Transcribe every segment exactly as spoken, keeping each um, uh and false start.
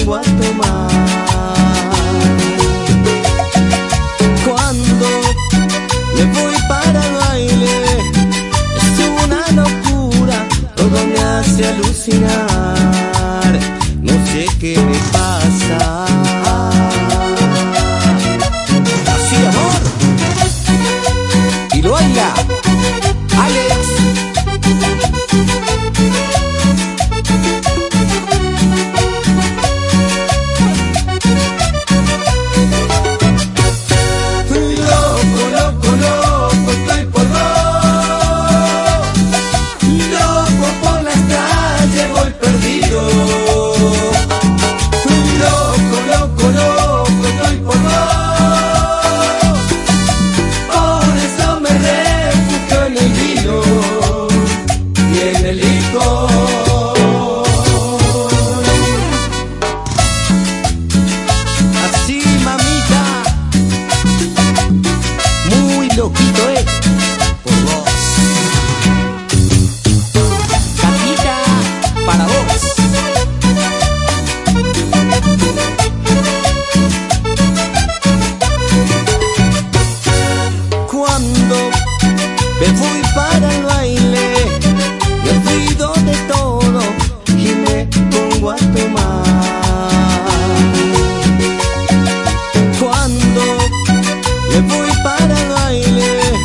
pongo a tomar. Cuando me voy para el baile es una locura, todo me hace alucinar, no sé qué me pasa. Así, amor, y lo baila Alex. Loquito es por vos, Catita, para vos. Cuando me voy para el baile me olvido de todo y me pongo a tomar. Cuando me voy para el baile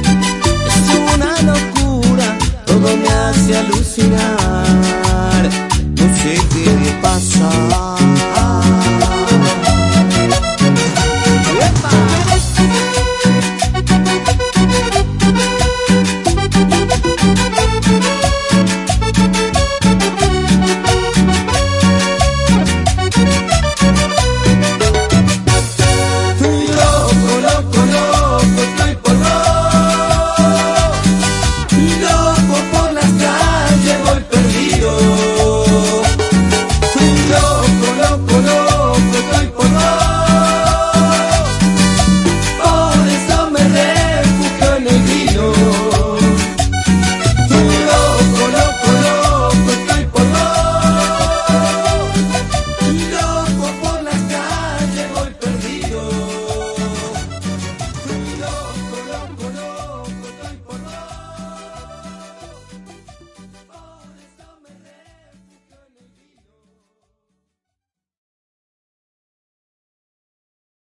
me hace alucinar, no sé qué me pasa.